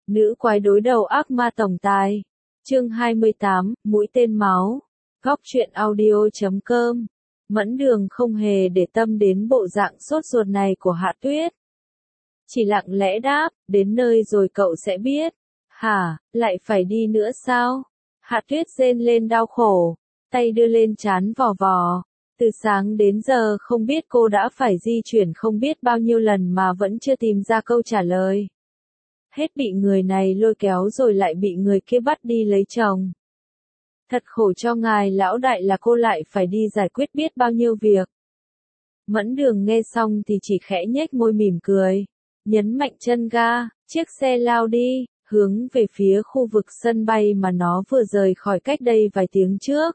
Nữ quái đối đầu ác ma tổng tài. Chương 28, mũi tên máu. Góc truyện audio.com. Mẫn Đường không hề để tâm đến bộ dạng sốt ruột này của Hạ Tuyết. Chỉ lặng lẽ đáp, đến nơi rồi cậu sẽ biết. Hả, lại phải đi nữa sao? Hạ Tuyết rên lên đau khổ, tay đưa lên trán vò vò. Từ sáng đến giờ không biết cô đã phải di chuyển không biết bao nhiêu lần mà vẫn chưa tìm ra câu trả lời. Hết bị người này lôi kéo rồi lại bị người kia bắt đi lấy chồng. Thật khổ cho ngài lão đại là cô lại phải đi giải quyết biết bao nhiêu việc. Mẫn Đường nghe xong thì chỉ khẽ nhếch môi mỉm cười, nhấn mạnh chân ga, chiếc xe lao đi, hướng về phía khu vực sân bay mà nó vừa rời khỏi cách đây vài tiếng trước.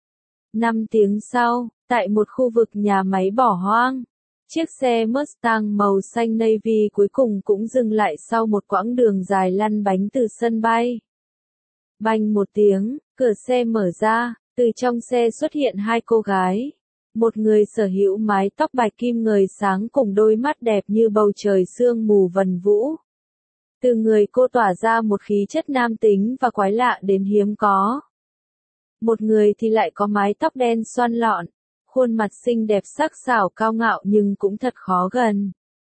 5 tiếng sau, tại một khu vực nhà máy bỏ hoang, chiếc xe Mustang màu xanh navy cuối cùng cũng dừng lại sau một quãng đường dài lăn bánh từ sân bay. Bành một tiếng, cửa xe mở ra, từ trong xe xuất hiện hai cô gái. Một người sở hữu mái tóc bạch kim ngời sáng cùng đôi mắt đẹp như bầu trời sương mù vần vũ. Từ người cô tỏa ra một khí chất nam tính và quái lạ đến hiếm có. Một người thì lại có mái tóc đen xoăn lọn, khuôn mặt xinh đẹp sắc sảo cao ngạo nhưng cũng thật khó gần.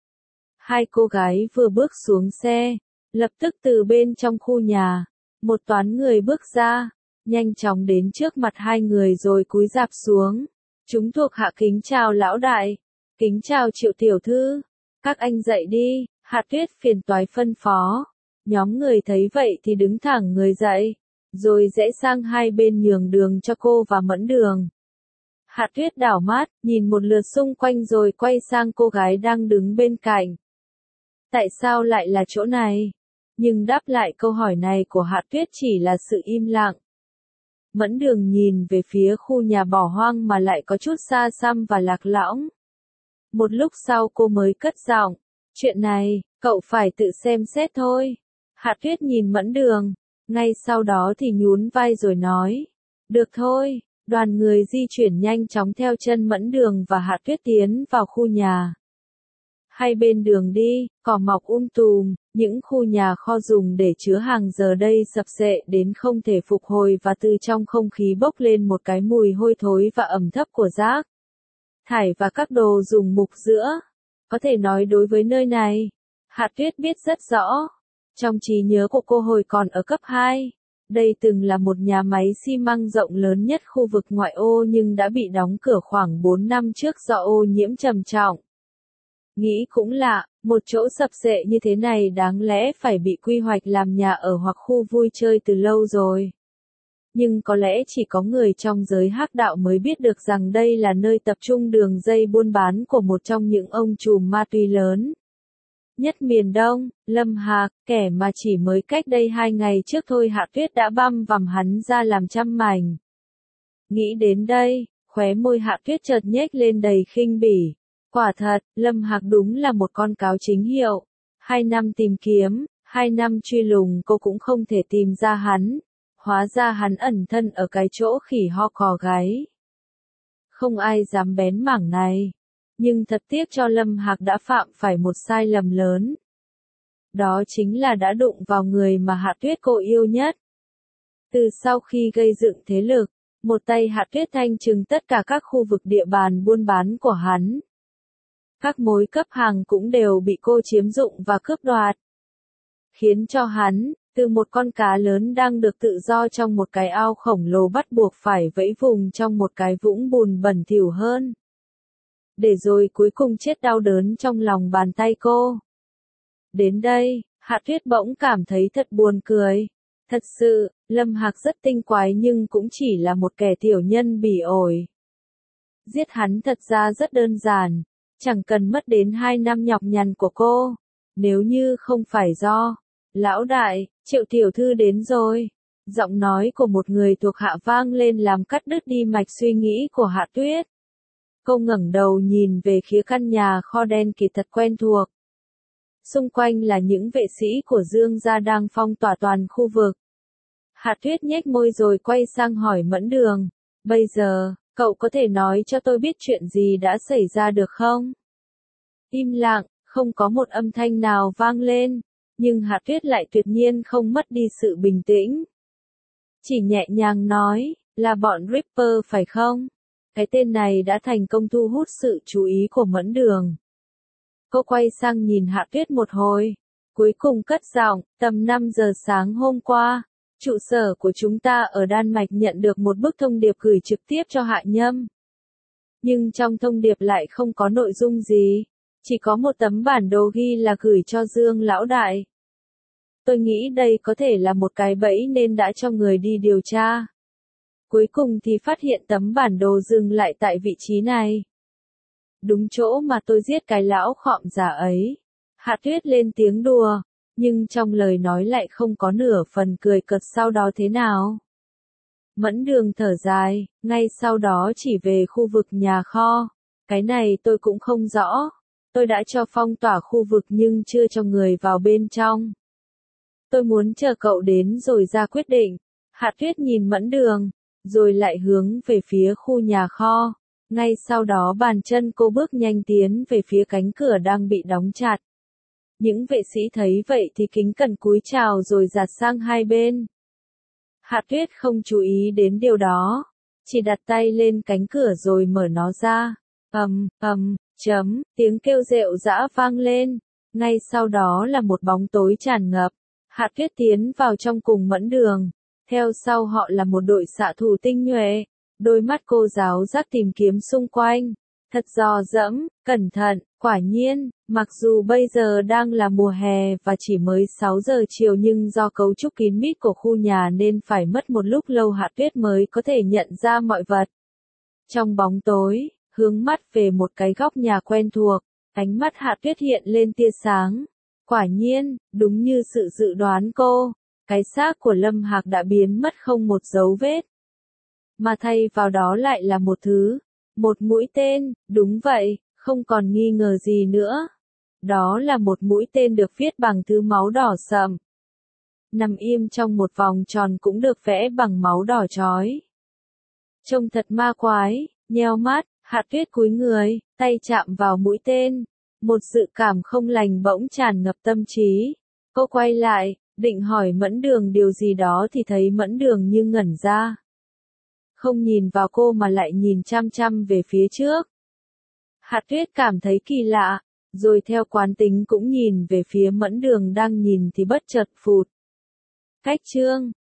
Hai cô gái vừa bước xuống xe, lập tức từ bên trong khu nhà, một toán người bước ra, nhanh chóng đến trước mặt hai người rồi cúi rạp xuống. Chúng thuộc hạ kính chào lão đại, kính chào Triệu tiểu thư, các anh dậy đi, Hạ Tuyết phiền toái phân phó. Nhóm người thấy vậy thì đứng thẳng người dậy, rồi rẽ sang hai bên nhường đường cho cô và Mẫn Đường. Hạ Tuyết đảo mắt, nhìn một lượt xung quanh rồi quay sang cô gái đang đứng bên cạnh. Tại sao lại là chỗ này? Nhưng đáp lại câu hỏi này của Hạ Tuyết chỉ là sự im lặng. Mẫn Đường nhìn về phía khu nhà bỏ hoang mà lại có chút xa xăm và lạc lõng. Một lúc sau cô mới cất giọng, chuyện này, cậu phải tự xem xét thôi. Hạ Tuyết nhìn Mẫn Đường, ngay sau đó thì nhún vai rồi nói, được thôi. Đoàn người di chuyển nhanh chóng theo chân Mẫn Đường và Hạ Tuyết tiến vào khu nhà. Hai bên đường đi, cỏ mọc tùm, những khu nhà kho dùng để chứa hàng giờ đây sập xệ đến không thể phục hồi và từ trong không khí bốc lên một cái mùi hôi thối và ẩm thấp của rác thải và các đồ dùng mục giữa. Có thể nói đối với nơi này, Hạ Tuyết biết rất rõ. Trong trí nhớ của cô hồi còn ở cấp 2. Đây từng là một nhà máy xi măng rộng lớn nhất khu vực ngoại ô nhưng đã bị đóng cửa khoảng 4 năm trước do ô nhiễm trầm trọng. Nghĩ cũng lạ, một chỗ sập xệ như thế này đáng lẽ phải bị quy hoạch làm nhà ở hoặc khu vui chơi từ lâu rồi. Nhưng có lẽ chỉ có người trong giới hắc đạo mới biết được rằng đây là nơi tập trung đường dây buôn bán của một trong những ông trùm ma túy lớn nhất miền Đông, Lâm Hạc, kẻ mà chỉ mới cách đây 2 ngày trước thôi Hạ Tuyết đã băm vằm hắn ra làm trăm mảnh. Nghĩ đến đây, khóe môi Hạ Tuyết chợt nhếch lên đầy khinh bỉ. Quả thật, Lâm Hạc đúng là một con cáo chính hiệu. 2 năm tìm kiếm, 2 năm truy lùng cô cũng không thể tìm ra hắn. Hóa ra hắn ẩn thân ở cái chỗ khỉ ho cò gáy. Không ai dám bén mảng này. Nhưng thật tiếc cho Lâm Hạc đã phạm phải một sai lầm lớn. Đó chính là đã đụng vào người mà Hạ Tuyết cô yêu nhất. Từ sau khi gây dựng thế lực, một tay Hạ Tuyết thanh trừng tất cả các khu vực địa bàn buôn bán của hắn. Các mối cấp hàng cũng đều bị cô chiếm dụng và cướp đoạt. Khiến cho hắn, từ một con cá lớn đang được tự do trong một cái ao khổng lồ bắt buộc phải vẫy vùng trong một cái vũng bùn bẩn thỉu hơn. Để rồi cuối cùng chết đau đớn trong lòng bàn tay cô. Đến đây, Hạ Tuyết bỗng cảm thấy thật buồn cười. Thật sự, Lâm Hạc rất tinh quái nhưng cũng chỉ là một kẻ tiểu nhân bỉ ổi. Giết hắn thật ra rất đơn giản, chẳng cần mất đến 2 năm nhọc nhằn của cô. Nếu như không phải do, lão đại, Triệu tiểu thư đến rồi. Giọng nói của một người thuộc hạ vang lên làm cắt đứt đi mạch suy nghĩ của Hạ Tuyết. Cô ngẩng đầu nhìn về phía căn nhà kho đen kịt thật quen thuộc. Xung quanh là những vệ sĩ của Dương gia đang phong tỏa toàn khu vực. Hạ Tuyết nhếch môi rồi quay sang hỏi Mẫn Đường. Bây giờ, cậu có thể nói cho tôi biết chuyện gì đã xảy ra được không? Im lặng, không có một âm thanh nào vang lên. nhưng Hạ Tuyết lại tuyệt nhiên không mất đi sự bình tĩnh. Chỉ nhẹ nhàng nói, là bọn Ripper phải không? Cái tên này đã thành công thu hút sự chú ý của Mẫn Đường. Cô quay sang nhìn Hạ Tuyết một hồi, cuối cùng cất giọng, tầm 5 giờ sáng hôm qua, trụ sở của chúng ta ở Đan Mạch nhận được một bức thông điệp gửi trực tiếp cho Hạ Nhâm. Nhưng trong thông điệp lại không có nội dung gì, chỉ có một tấm bản đồ ghi là gửi cho Dương Lão Đại. Tôi nghĩ đây có thể là một cái bẫy nên đã cho người đi điều tra. Cuối cùng thì phát hiện tấm bản đồ dừng lại tại vị trí này. Đúng chỗ mà tôi giết cái lão khọm già ấy. Hạ Tuyết lên tiếng đùa, nhưng trong lời nói lại không có nửa phần cười cợt sau đó thế nào. Mẫn Đường thở dài, ngay sau đó chỉ về khu vực nhà kho. Cái này tôi cũng không rõ. Tôi đã cho phong tỏa khu vực nhưng chưa cho người vào bên trong. Tôi muốn chờ cậu đến rồi ra quyết định. Hạ Tuyết nhìn Mẫn Đường, rồi lại hướng về phía khu nhà kho. Ngay sau đó bàn chân cô bước nhanh tiến về phía cánh cửa đang bị đóng chặt. Những vệ sĩ thấy vậy thì kính cẩn cúi chào rồi dạt sang hai bên. Hạ Tuyết không chú ý đến điều đó, chỉ đặt tay lên cánh cửa rồi mở nó ra. Tiếng kêu rệu rã vang lên. Ngay sau đó là một bóng tối tràn ngập. Hạ Tuyết tiến vào trong cùng Mẫn Đường. Theo sau họ là một đội xạ thủ tinh nhuệ. Đôi mắt cô giáo giác tìm kiếm xung quanh. Thật dò dẫm, cẩn thận, quả nhiên, mặc dù bây giờ đang là mùa hè và chỉ mới 6 giờ chiều nhưng do cấu trúc kín mít của khu nhà nên phải mất một lúc lâu Hạ Tuyết mới có thể nhận ra mọi vật. Trong bóng tối, hướng mắt về một cái góc nhà quen thuộc, ánh mắt Hạ Tuyết hiện lên tia sáng. Quả nhiên, đúng như sự dự đoán cô, cái xác của Lâm Hạc đã biến mất không một dấu vết. Mà thay vào đó lại là một mũi tên, đúng vậy, không còn nghi ngờ gì nữa. Đó là một mũi tên được viết bằng thứ máu đỏ sậm. Nằm im trong một vòng tròn cũng được vẽ bằng máu đỏ chói. Trông thật ma quái, nheo mắt, Hạ Tuyết cúi người, tay chạm vào mũi tên. Một dự cảm không lành bỗng tràn ngập tâm trí. Cô quay lại, định hỏi Mẫn Đường điều gì đó thì thấy Mẫn Đường như ngẩn ra. Không nhìn vào cô mà lại nhìn chăm chăm về phía trước. Hạ Tuyết cảm thấy kỳ lạ, rồi theo quán tính cũng nhìn về phía Mẫn Đường đang nhìn thì bất chợt phụt. Cách chương